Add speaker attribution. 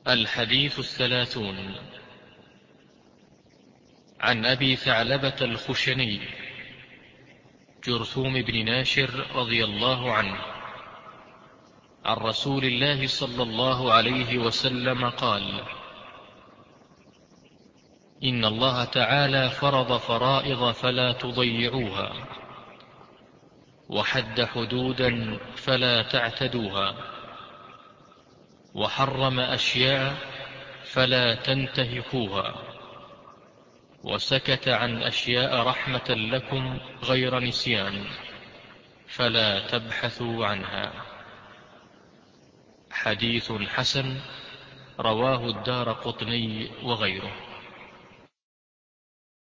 Speaker 1: الحديث 30. عن أبي ثعلبة الخشني جرثوم بن ناشر رضي الله عنه عن رسول الله صلى الله عليه وسلم قال: إن الله تعالى فرض فرائض فلا تضيعوها، وحد حدودا فلا تعتدوها، وحرم أشياء فلا تنتهكوها، وسكت عن أشياء رحمة لكم غير نسيان فلا تبحثوا عنها. حديث حسن، رواه الدارقطني وغيره.